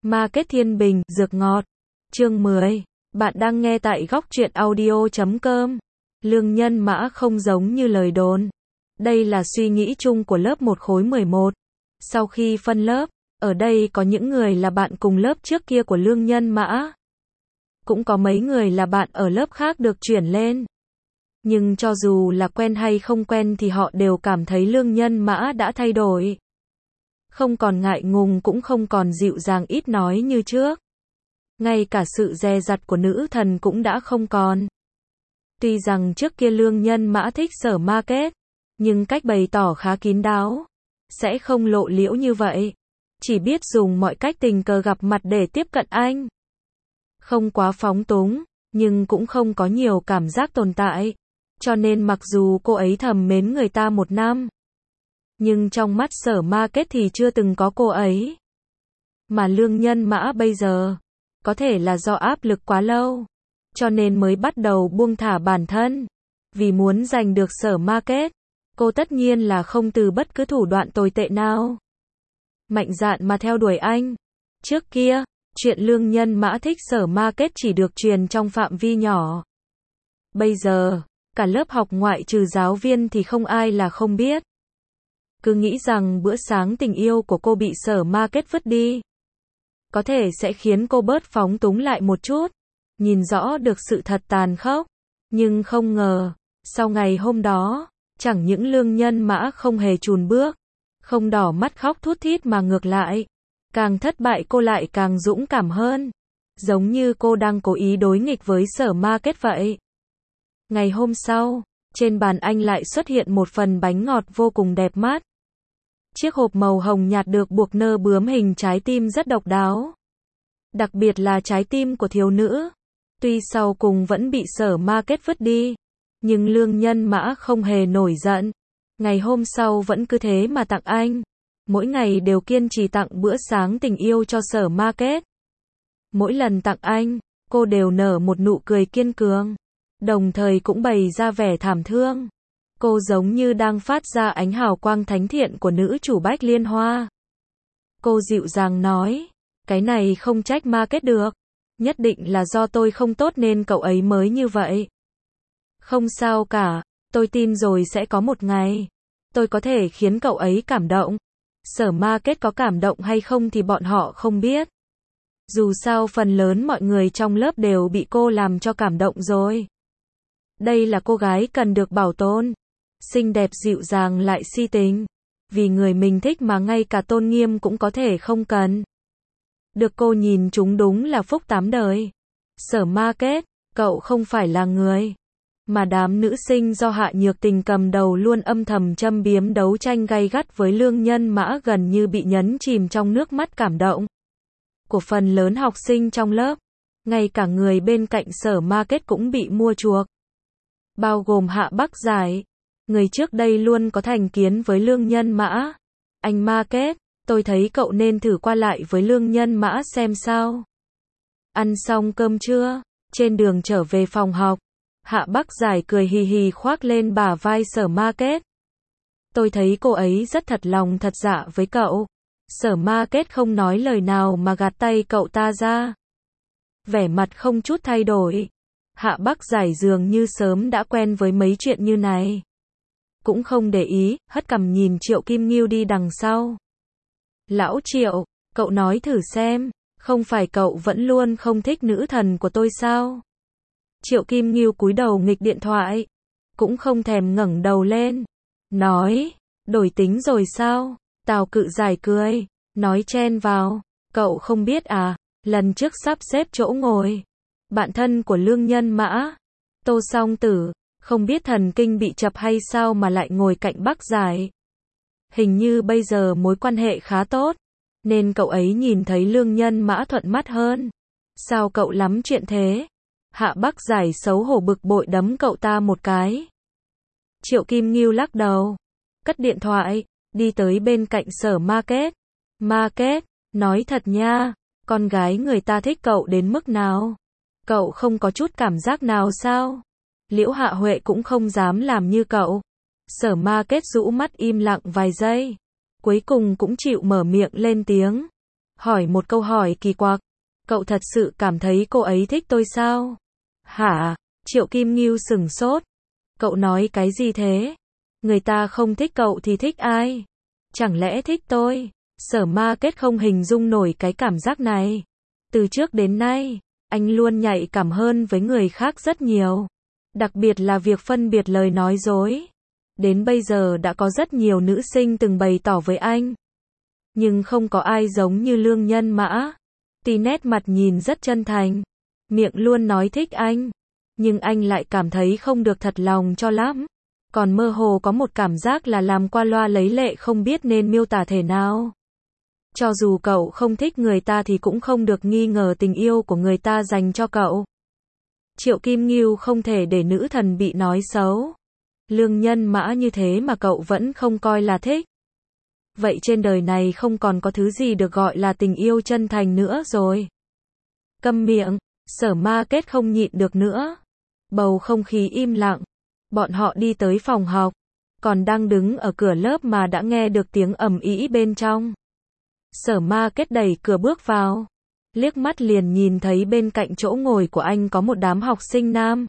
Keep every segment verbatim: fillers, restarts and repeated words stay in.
Market Thiên Bình, dược ngọt. Chương mười. Bạn đang nghe tại góc truyện audio chấm com. Lương nhân mã không giống như lời đồn. Đây là suy nghĩ chung của lớp một khối mười một. Sau khi phân lớp, ở đây có những người là bạn cùng lớp trước kia của lương nhân mã. Cũng có mấy người là bạn ở lớp khác được chuyển lên. Nhưng cho dù là quen hay không quen thì họ đều cảm thấy lương nhân mã đã thay đổi. Không còn ngại ngùng cũng không còn dịu dàng ít nói như trước. Ngay cả sự dè dặt của nữ thần cũng đã không còn. Tuy rằng trước kia lương nhân mã thích Sở Market, nhưng cách bày tỏ khá kín đáo. Sẽ không lộ liễu như vậy. Chỉ biết dùng mọi cách tình cờ gặp mặt để tiếp cận anh. Không quá phóng túng, nhưng cũng không có nhiều cảm giác tồn tại. Cho nên mặc dù cô ấy thầm mến người ta một năm, nhưng trong mắt Sở Market thì chưa từng có cô ấy. Mà lương nhân mã bây giờ, có thể là do áp lực quá lâu, cho nên mới bắt đầu buông thả bản thân. Vì muốn giành được Sở Market, cô tất nhiên là không từ bất cứ thủ đoạn tồi tệ nào. Mạnh dạn mà theo đuổi anh. Trước kia, chuyện lương nhân mã thích Sở Market chỉ được truyền trong phạm vi nhỏ. Bây giờ, cả lớp học ngoại trừ giáo viên thì không ai là không biết. Cứ nghĩ rằng bữa sáng tình yêu của cô bị Sở Market vứt đi, có thể sẽ khiến cô bớt phóng túng lại một chút, nhìn rõ được sự thật tàn khốc. Nhưng không ngờ, sau ngày hôm đó, chẳng những lương nhân mã không hề chùn bước, không đỏ mắt khóc thút thít mà ngược lại, càng thất bại cô lại càng dũng cảm hơn. Giống như cô đang cố ý đối nghịch với Sở Market vậy. Ngày hôm sau, trên bàn anh lại xuất hiện một phần bánh ngọt vô cùng đẹp mắt. Chiếc hộp màu hồng nhạt được buộc nơ bướm hình trái tim rất độc đáo. Đặc biệt là trái tim của thiếu nữ. Tuy sau cùng vẫn bị Sở Market vứt đi, nhưng lương nhân mã không hề nổi giận. Ngày hôm sau vẫn cứ thế mà tặng anh. Mỗi ngày đều kiên trì tặng bữa sáng tình yêu cho Sở Market. Mỗi lần tặng anh, cô đều nở một nụ cười kiên cường, đồng thời cũng bày ra vẻ thảm thương. Cô giống như đang phát ra ánh hào quang thánh thiện của nữ chủ Bách Liên Hoa. Cô dịu dàng nói, cái này không trách Market được. Nhất định là do tôi không tốt nên cậu ấy mới như vậy. Không sao cả, tôi tin rồi sẽ có một ngày, tôi có thể khiến cậu ấy cảm động. Sở Market có cảm động hay không thì bọn họ không biết. Dù sao phần lớn mọi người trong lớp đều bị cô làm cho cảm động rồi. Đây là cô gái cần được bảo tồn. Xinh đẹp dịu dàng lại si tình. Vì người mình thích mà ngay cả tôn nghiêm cũng có thể không cần. Được cô nhìn chúng đúng là phúc tám đời. Sở Market, cậu không phải là người mà đám nữ sinh do Hạ Nhược Tình cầm đầu luôn âm thầm châm biếm đấu tranh gay gắt với lương nhân mã gần như bị nhấn chìm trong nước mắt cảm động của phần lớn học sinh trong lớp. Ngay cả người bên cạnh Sở Market cũng bị mua chuộc. Bao gồm Hạ Bắc Giải, người trước đây luôn có thành kiến với lương nhân mã. Anh Market, tôi thấy cậu nên thử qua lại với lương nhân mã xem sao. Ăn xong cơm trưa, trên đường trở về phòng học, Hạ Bắc Giải cười hì hì khoác lên bả vai Sở Market. Tôi thấy cô ấy rất thật lòng thật dạ với cậu. Sở Market không nói lời nào mà gạt tay cậu ta ra. Vẻ mặt không chút thay đổi. Hạ Bắc Giải dường như sớm đã quen với mấy chuyện như này. Cũng không để ý, hất cằm nhìn Triệu Kim Ngưu đi đằng sau. Lão Triệu, cậu nói thử xem, không phải cậu vẫn luôn không thích nữ thần của tôi sao? Triệu Kim Ngưu cúi đầu nghịch điện thoại, cũng không thèm ngẩng đầu lên. Nói, đổi tính rồi sao? Tào Cự Giải cười, nói chen vào, cậu không biết à, lần trước sắp xếp chỗ ngồi, bạn thân của lương nhân mã, Tô Song Tử, không biết thần kinh bị chập hay sao mà lại ngồi cạnh Bắc Giải. Hình như bây giờ mối quan hệ khá tốt, nên cậu ấy nhìn thấy lương nhân mã thuận mắt hơn. Sao cậu lắm chuyện thế? Hạ Bắc Giải xấu hổ bực bội đấm cậu ta một cái. Triệu Kim Ngưu lắc đầu, cất điện thoại, đi tới bên cạnh Sở Market. Market, nói thật nha, con gái người ta thích cậu đến mức nào? Cậu không có chút cảm giác nào sao? Liễu Hạ Huệ cũng không dám làm như cậu. Sở Market rũ mắt im lặng vài giây, cuối cùng cũng chịu mở miệng lên tiếng. hỏi một câu hỏi kỳ quặc. Cậu thật sự cảm thấy cô ấy thích tôi sao? Hả? Triệu Kim Ngưu sửng sốt. Cậu nói cái gì thế? Người ta không thích cậu thì thích ai? Chẳng lẽ thích tôi? Sở Ma Kết không hình dung nổi cái cảm giác này. Từ trước đến nay, anh luôn nhạy cảm hơn với người khác rất nhiều. Đặc biệt là việc phân biệt lời nói dối. Đến bây giờ đã có rất nhiều nữ sinh từng bày tỏ với anh. Nhưng không có ai giống như Lương Nhân Mã. Tí nét mặt nhìn rất chân thành. Miệng luôn nói thích anh. Nhưng anh lại cảm thấy không được thật lòng cho lắm. Còn mơ hồ có một cảm giác là làm qua loa lấy lệ không biết nên miêu tả thế nào. Cho dù cậu không thích người ta thì cũng không được nghi ngờ tình yêu của người ta dành cho cậu. Triệu Kim Ngưu không thể để nữ thần bị nói xấu. Lương Nhân Mã như thế mà cậu vẫn không coi là thích. Vậy trên đời này không còn có thứ gì được gọi là tình yêu chân thành nữa rồi. Câm miệng, Sở Ma Kết không nhịn được nữa. Bầu không khí im lặng. Bọn họ đi tới phòng học. Còn đang đứng ở cửa lớp mà đã nghe được tiếng ầm ĩ bên trong. Sở Ma Kết đẩy cửa bước vào. Liếc mắt liền nhìn thấy bên cạnh chỗ ngồi của anh có một đám học sinh nam.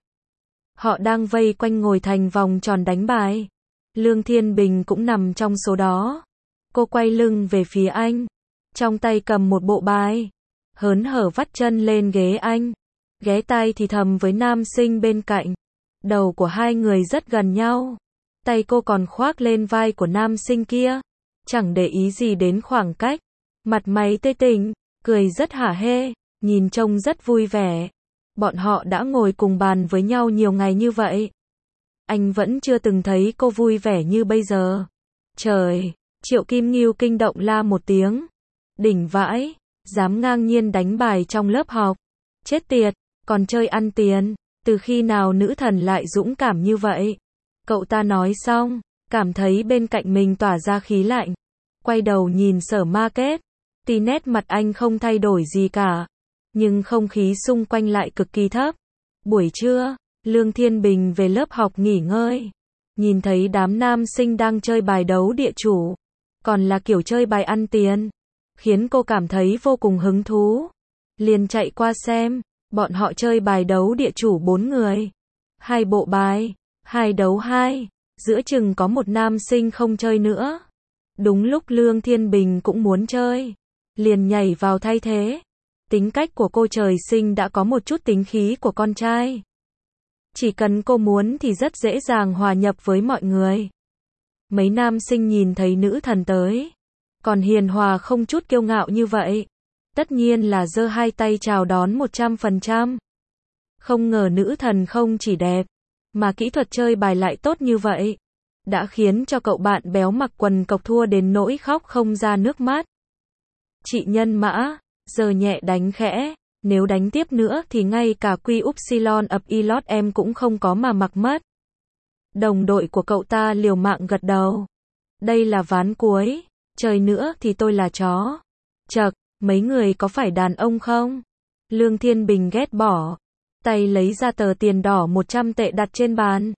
Họ đang vây quanh ngồi thành vòng tròn đánh bài. Lương Thiên Bình cũng nằm trong số đó. Cô quay lưng về phía anh. Trong tay cầm một bộ bài. Hớn hở vắt chân lên ghế anh. Ghé tai thì thầm với nam sinh bên cạnh. Đầu của hai người rất gần nhau. Tay cô còn khoác lên vai của nam sinh kia. Chẳng để ý gì đến khoảng cách. Mặt mày tươi tỉnh, cười rất hả hê, nhìn trông rất vui vẻ. Bọn họ đã ngồi cùng bàn với nhau nhiều ngày như vậy. Anh vẫn chưa từng thấy cô vui vẻ như bây giờ. Trời, Triệu Kim Ngưu kinh động la một tiếng. Đỉnh vãi, dám ngang nhiên đánh bài trong lớp học. Chết tiệt, còn chơi ăn tiền. Từ khi nào nữ thần lại dũng cảm như vậy? Cậu ta nói xong, cảm thấy bên cạnh mình tỏa ra khí lạnh. Quay đầu nhìn Sở Ma Kết. Tí nét mặt anh không thay đổi gì cả. Nhưng không khí xung quanh lại cực kỳ thấp. Buổi trưa, Lương Thiên Bình về lớp học nghỉ ngơi. Nhìn thấy đám nam sinh đang chơi bài đấu địa chủ. Còn là kiểu chơi bài ăn tiền. Khiến cô cảm thấy vô cùng hứng thú. Liền chạy qua xem. Bọn họ chơi bài đấu địa chủ bốn người. Hai bộ bài. Hai đấu hai. Giữa chừng có một nam sinh không chơi nữa. Đúng lúc Lương Thiên Bình cũng muốn chơi. Liền nhảy vào thay thế. Tính cách của cô trời sinh đã có một chút tính khí của con trai. Chỉ cần cô muốn thì rất dễ dàng hòa nhập với mọi người. Mấy nam sinh nhìn thấy nữ thần tới. Còn hiền hòa không chút kiêu ngạo như vậy. Tất nhiên là giơ hai tay chào đón một trăm phần trăm. Không ngờ nữ thần không chỉ đẹp, mà kỹ thuật chơi bài lại tốt như vậy. Đã khiến cho cậu bạn béo mặc quần cộc thua đến nỗi khóc không ra nước mắt. Chị Nhân Mã, giờ nhẹ đánh khẽ, nếu đánh tiếp nữa thì ngay cả quy upsilon ập ilot em cũng không có mà mặc mất. Đồng đội của cậu ta liều mạng gật đầu. Đây là ván cuối, chơi nữa thì tôi là chó. Chậc, mấy người có phải đàn ông không? Lương Thiên Bình ghét bỏ, tay lấy ra tờ tiền đỏ một trăm tệ đặt trên bàn.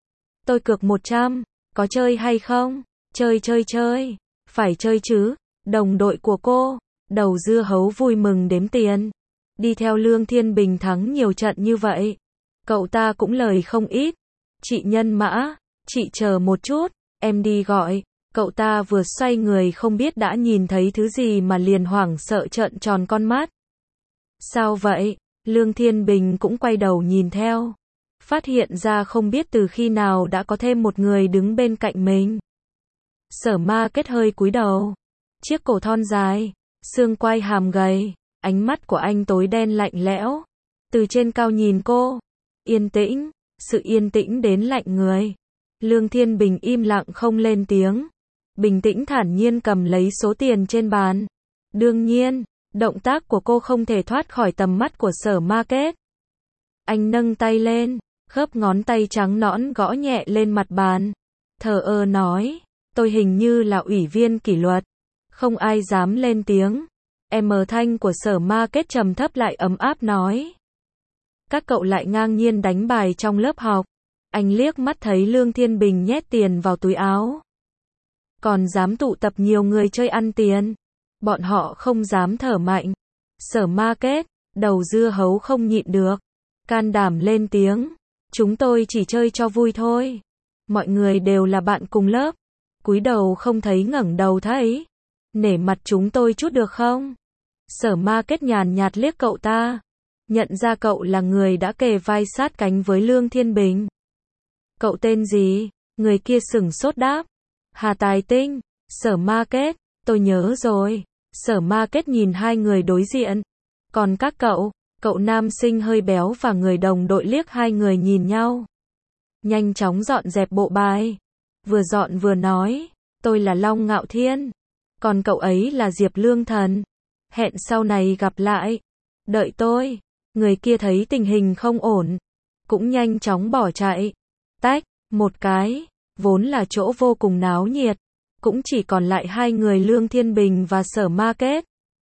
Tôi cược một trăm, có chơi hay không? Chơi chơi chơi, phải chơi chứ. Đồng đội của cô, đầu dưa hấu vui mừng đếm tiền. Đi theo Lương Thiên Bình thắng nhiều trận như vậy. Cậu ta cũng lời không ít. Chị Nhân Mã, chị chờ một chút, em đi gọi. Cậu ta vừa xoay người không biết đã nhìn thấy thứ gì mà liền hoảng sợ trợn tròn con mắt. Sao vậy? Lương Thiên Bình cũng quay đầu nhìn theo. Phát hiện ra không biết từ khi nào đã có thêm một người đứng bên cạnh mình. Sở Ma Kết hơi cúi đầu. Chiếc cổ thon dài, xương quai hàm gầy, ánh mắt của anh tối đen lạnh lẽo. Từ trên cao nhìn cô, yên tĩnh, sự yên tĩnh đến lạnh người. Lương Thiên Bình im lặng không lên tiếng. Bình tĩnh thản nhiên cầm lấy số tiền trên bàn. Đương nhiên, động tác của cô không thể thoát khỏi tầm mắt của Sở Ma Kết. Anh nâng tay lên, khớp ngón tay trắng nõn gõ nhẹ lên mặt bàn. Thờ ơ nói, tôi hình như là ủy viên kỷ luật. Không ai dám lên tiếng. Em thanh của Sở Ma Kết trầm thấp lại ấm áp nói. Các cậu lại ngang nhiên đánh bài trong lớp học. Anh liếc mắt thấy Lương Thiên Bình nhét tiền vào túi áo. Còn dám tụ tập nhiều người chơi ăn tiền. Bọn họ không dám thở mạnh. Sở Ma Kết, đầu dưa hấu không nhịn được. Can đảm lên tiếng. Chúng tôi chỉ chơi cho vui thôi. Mọi người đều là bạn cùng lớp. Cúi đầu không thấy ngẩng đầu thấy. Nể mặt chúng tôi chút được không? Sở Ma Kết nhàn nhạt liếc cậu ta. Nhận ra cậu là người đã kề vai sát cánh với Lương Thiên Bình. Cậu tên gì? Người kia sửng sốt đáp. Hà Tài Tinh. Sở Ma Kết, tôi nhớ rồi. Sở Ma Kết nhìn hai người đối diện. Còn các cậu? Cậu nam sinh hơi béo và người đồng đội liếc hai người nhìn nhau. Nhanh chóng dọn dẹp bộ bài. Vừa dọn vừa nói. Tôi là Long Ngạo Thiên. Còn cậu ấy là Diệp Lương Thần. Hẹn sau này gặp lại. Đợi tôi. Người kia thấy tình hình không ổn. Cũng nhanh chóng bỏ chạy. Tách, một cái. Vốn là chỗ vô cùng náo nhiệt. Cũng chỉ còn lại hai người Lương Thiên Bình và Sở Ma Kết.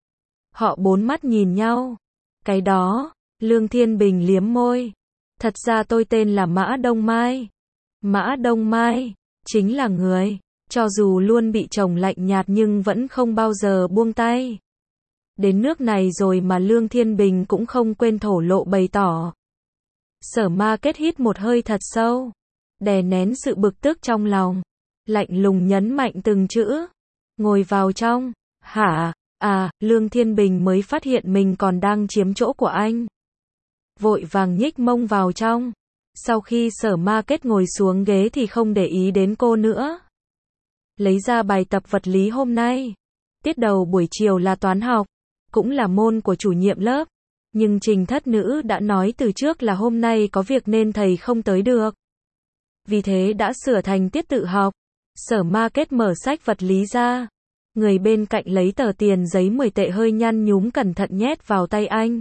Họ bốn mắt nhìn nhau. Cái đó, Lương Thiên Bình liếm môi. Thật ra tôi tên là Mã Đông Mai. Mã Đông Mai, chính là người, cho dù luôn bị chồng lạnh nhạt nhưng vẫn không bao giờ buông tay. Đến nước này rồi mà Lương Thiên Bình cũng không quên thổ lộ bày tỏ. Sở Ma Kết hít một hơi thật sâu, đè nén sự bực tức trong lòng, lạnh lùng nhấn mạnh từng chữ. Ngồi vào trong. Hả? À, Lương Thiên Bình mới phát hiện mình còn đang chiếm chỗ của anh. Vội vàng nhích mông vào trong. Sau khi Sở Ma Kết ngồi xuống ghế thì không để ý đến cô nữa. Lấy ra bài tập vật lý hôm nay. Tiết đầu buổi chiều là toán học, cũng là môn của chủ nhiệm lớp. Nhưng Trình Thất Nữ đã nói từ trước là hôm nay có việc nên thầy không tới được. Vì thế đã sửa thành tiết tự học. Sở Ma Kết mở sách vật lý ra. Người bên cạnh lấy tờ tiền giấy mười tệ hơi nhăn nhúm cẩn thận nhét vào tay anh.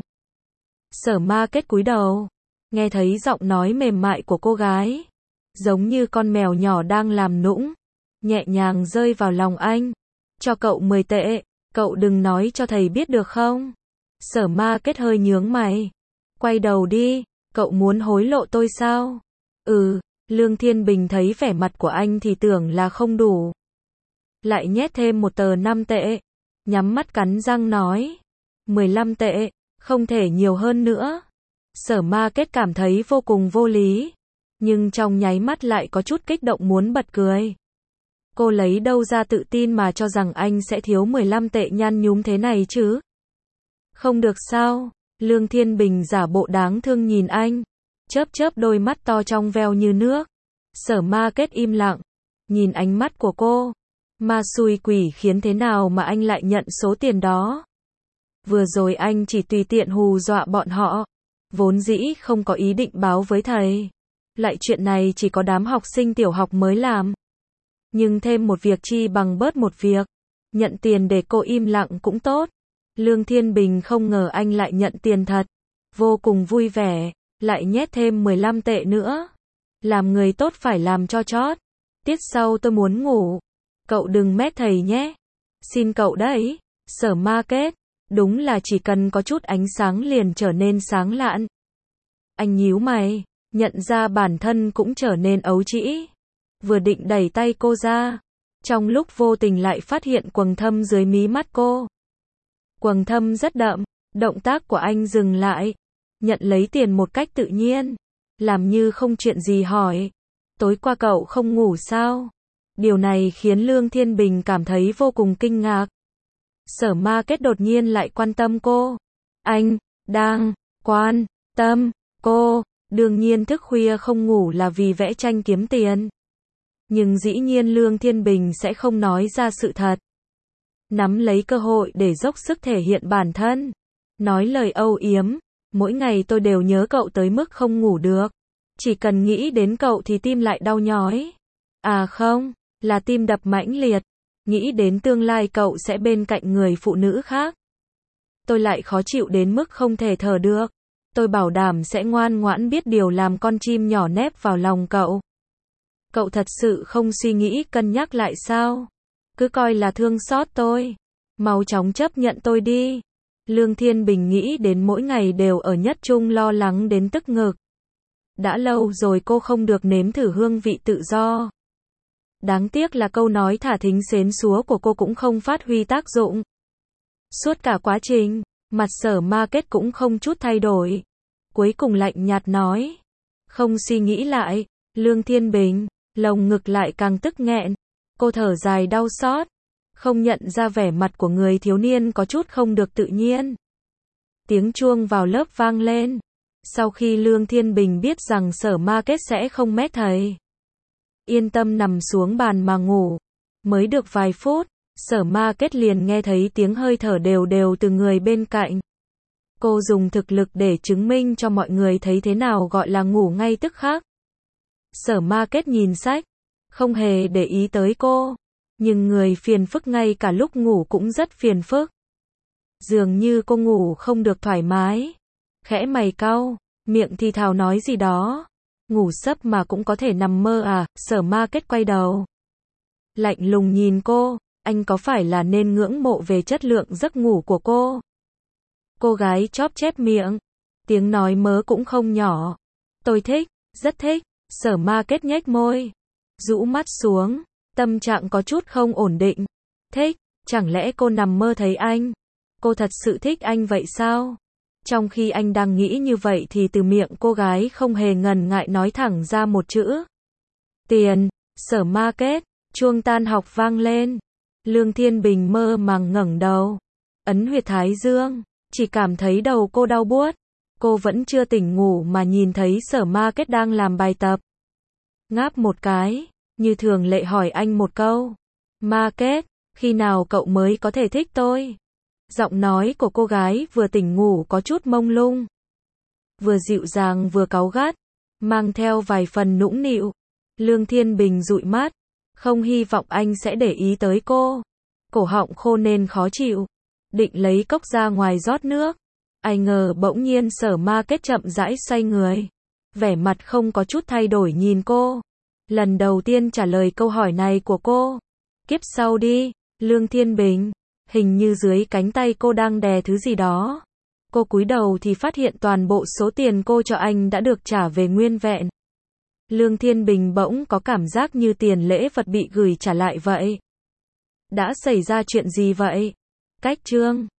Sở Ma Kết cúi đầu. Nghe thấy giọng nói mềm mại của cô gái. Giống như con mèo nhỏ đang làm nũng. Nhẹ nhàng rơi vào lòng anh. Cho cậu mười tệ. Cậu đừng nói cho thầy biết được không? Sở Ma Kết hơi nhướng mày. Quay đầu đi. Cậu muốn hối lộ tôi sao? Ừ. Lương Thiên Bình thấy vẻ mặt của anh thì tưởng là không đủ. Lại nhét thêm một tờ năm tệ. Nhắm mắt cắn răng nói. mười lăm tệ. Không thể nhiều hơn nữa. Sở Ma Kết cảm thấy vô cùng vô lý. Nhưng trong nháy mắt lại có chút kích động muốn bật cười. Cô lấy đâu ra tự tin mà cho rằng anh sẽ thiếu mười lăm tệ nhăn nhúm thế này chứ? Không được sao? Lương Thiên Bình giả bộ đáng thương nhìn anh. Chớp chớp đôi mắt to trong veo như nước. Sở Ma Kết im lặng. Nhìn ánh mắt của cô. Ma xui quỷ khiến thế nào mà anh lại nhận số tiền đó? Vừa rồi anh chỉ tùy tiện hù dọa bọn họ. Vốn dĩ không có ý định báo với thầy. Lại chuyện này chỉ có đám học sinh tiểu học mới làm. Nhưng thêm một việc chi bằng bớt một việc. Nhận tiền để cô im lặng cũng tốt. Lương Thiên Bình không ngờ anh lại nhận tiền thật. Vô cùng vui vẻ. Lại nhét thêm mười lăm tệ nữa. Làm người tốt phải làm cho chót. Tiết sau tôi muốn ngủ. Cậu đừng mét thầy nhé. Xin cậu đấy. Sở Ma Kết. Đúng là chỉ cần có chút ánh sáng liền trở nên sáng lạn. Anh nhíu mày. Nhận ra bản thân cũng trở nên ấu trĩ. Vừa định đẩy tay cô ra. Trong lúc vô tình lại phát hiện quầng thâm dưới mí mắt cô. Quầng thâm rất đậm. Động tác của anh dừng lại. Nhận lấy tiền một cách tự nhiên. Làm như không chuyện gì hỏi. Tối qua cậu không ngủ sao? Điều này khiến Lương Thiên Bình cảm thấy vô cùng kinh ngạc. Sở Ma Kết đột nhiên lại quan tâm cô. Anh đang quan tâm cô. Đương nhiên thức khuya không ngủ là vì vẽ tranh kiếm tiền. Nhưng dĩ nhiên Lương Thiên Bình sẽ không nói ra sự thật. Nắm lấy cơ hội để dốc sức thể hiện bản thân. Nói lời âu yếm. Mỗi ngày tôi đều nhớ cậu tới mức không ngủ được. Chỉ cần nghĩ đến cậu thì tim lại đau nhói. À không, là tim đập mãnh liệt. Nghĩ đến tương lai cậu sẽ bên cạnh người phụ nữ khác. Tôi lại khó chịu đến mức không thể thở được. Tôi bảo đảm sẽ ngoan ngoãn biết điều làm con chim nhỏ nép vào lòng cậu. Cậu thật sự không suy nghĩ cân nhắc lại sao? Cứ coi là thương xót tôi. Mau chóng chấp nhận tôi đi. Lương Thiên Bình nghĩ đến mỗi ngày đều ở nhất trung lo lắng đến tức ngực. Đã lâu rồi cô không được nếm thử hương vị tự do. Đáng tiếc là câu nói thả thính xến xúa của cô cũng không phát huy tác dụng. Suốt cả quá trình, mặt Sở Market cũng không chút thay đổi. Cuối cùng lạnh nhạt nói. Không suy nghĩ lại, Lương Thiên Bình, lồng ngực lại càng tức nghẹn. Cô thở dài đau xót, không nhận ra vẻ mặt của người thiếu niên có chút không được tự nhiên. Tiếng chuông vào lớp vang lên. Sau khi Lương Thiên Bình biết rằng Sở Market sẽ không mét thầy, yên tâm nằm xuống bàn mà ngủ. Mới được vài phút, Sở Market liền nghe thấy tiếng hơi thở đều đều từ người bên cạnh. Cô dùng thực lực để chứng minh cho mọi người thấy thế nào gọi là ngủ ngay tức khắc. Sở Market nhìn sách, không hề để ý tới cô. Nhưng người phiền phức ngay cả lúc ngủ cũng rất phiền phức. Dường như cô ngủ không được thoải mái. Khẽ mày cau, miệng thì thào nói gì đó. Ngủ sấp mà cũng có thể nằm mơ à? Sở Market quay đầu, lạnh lùng nhìn cô. Anh có phải là nên ngưỡng mộ về chất lượng giấc ngủ của cô? Cô gái chóp chép miệng, tiếng nói mớ cũng không nhỏ. Tôi thích, rất thích. Sở Market nhếch môi, rũ mắt xuống, tâm trạng có chút không ổn định. Thích, chẳng lẽ cô nằm mơ thấy anh? Cô thật sự thích anh vậy sao? Trong khi anh đang nghĩ như vậy thì từ miệng cô gái không hề ngần ngại nói thẳng ra một chữ. Tiền. Sở Market, chuông tan học vang lên. Lương Thiên Bình mơ màng ngẩng đầu, ấn huyệt thái dương, chỉ cảm thấy đầu cô đau buốt. Cô vẫn chưa tỉnh ngủ mà nhìn thấy Sở Market đang làm bài tập. Ngáp một cái, như thường lệ hỏi anh một câu. Market, khi nào cậu mới có thể thích tôi? Giọng nói của cô gái vừa tỉnh ngủ có chút mông lung, vừa dịu dàng vừa cáu gắt, mang theo vài phần nũng nịu. Lương Thiên Bình dụi mắt, không hy vọng anh sẽ để ý tới cô. Cổ họng khô nên khó chịu, định lấy cốc ra ngoài rót nước. Ai ngờ bỗng nhiên Sở Market chậm rãi xoay người, vẻ mặt không có chút thay đổi nhìn cô. Lần đầu tiên trả lời câu hỏi này của cô. Kiếp sau đi, Lương Thiên Bình. Hình như dưới cánh tay cô đang đè thứ gì đó. Cô cúi đầu thì phát hiện toàn bộ số tiền cô cho anh đã được trả về nguyên vẹn. Lương Thiên Bình bỗng có cảm giác như tiền lễ vật bị gửi trả lại vậy. Đã xảy ra chuyện gì vậy? Cách chương